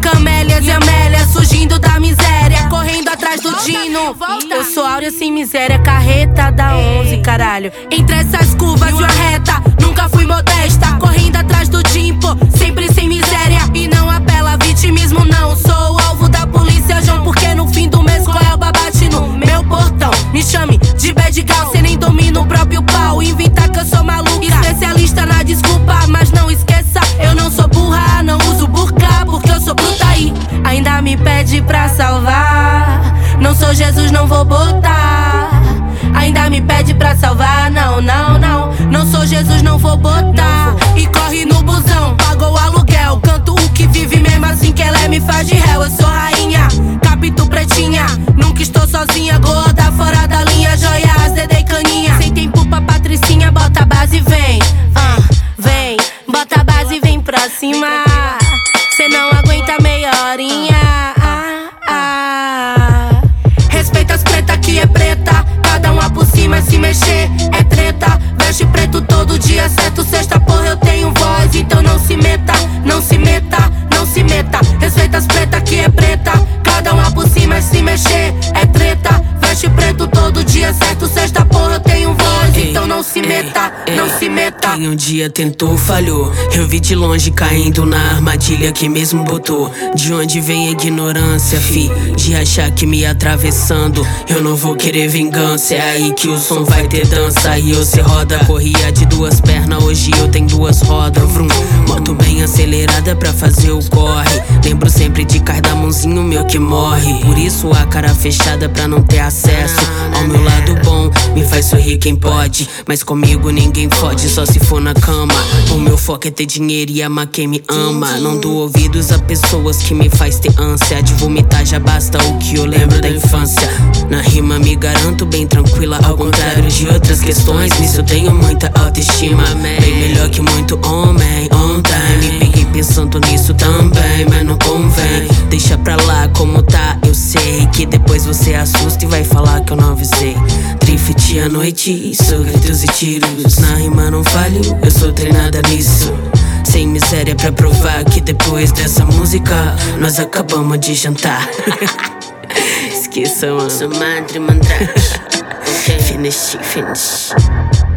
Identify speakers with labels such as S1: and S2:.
S1: Camélias e Amélia surgindo da miséria, correndo atrás do Dino. Eu sou Áurea sem miséria, carreta da 11, caralho. Entre essas curvas e uma reta, nunca fui modesta, correndo atrás do Dimpo, sempre sem miséria. E não apela a vitimismo não, sou o alvo da polícia, João. Porque no fim do mês Coelba bate no meu portão. Me chame de bad girl, cê nem domina o próprio pau. Inventar que eu sou maluca, especialista na desculpa. Mas não esqueça, eu não sou burra, não uso burca, porque eu sou bruta aí. Ainda me pede pra salvar, não sou Jesus, não vou botar. Ainda me pede pra salvar, não, não, não, não sou Jesus, não vou botar. E corre no busão, pagou o aluguel, canto o que vive mesmo assim que ela me faz de réu. Eu sou rainha, capito pretinha, nunca estou sozinha, gorda fora da linha, joia, azedei caninha. Sem tempo pra patricinha, bota a base e vem, vem, bota a base e vem pra cima. Cê não aguenta meia horinha. Respeita as preta que é preta, cada uma por cima, se mexer é treta. Veste preto todo dia, certo, sexta porra eu tenho voz. Então não se meta, não se meta, não se meta. Respeita as preta que é preta, cada uma por cima, se mexer é treta. Veste preto todo dia, certo, sexta porra eu tenho voz. Então não se meta, não se meta.
S2: Quem um dia tentou, falhou. Eu vi de longe caindo na armadilha que mesmo botou. De onde vem a ignorância, fi? De achar que me atravessando eu não vou querer vingança. É aí que o som vai ter dança. E você roda, corria de duas pernas, hoje eu tenho duas rodas. Vrum, moto bem acelerada pra fazer o corre. Lembro sempre de cardamonzinho meu que morre. Por isso a cara fechada pra não ter acesso ao meu lado bom. Me faz sorrir quem pode, mas comigo ninguém fode, só se for na cama. O meu foco é ter dinheiro e amar quem me ama. Não dou ouvidos a pessoas que me faz ter ânsia de vomitar, já basta o que eu lembro da infância. Na rima me garanto bem tranquila, ao contrário de outras questões, nisso eu tenho muita autoestima. Bem melhor que muito homem, on time. Me peguei pensando nisso também, mas não convém. Deixa pra lá como tá, eu sei que depois você assusta e vai falar que eu não avisei. Drift à noite, sou gritos e tiros. Na rima não falho, eu sou treinada nisso. Sem miséria pra provar que depois dessa música nós acabamos de jantar. Esqueça, mano. Sou madre mandrake. Finish.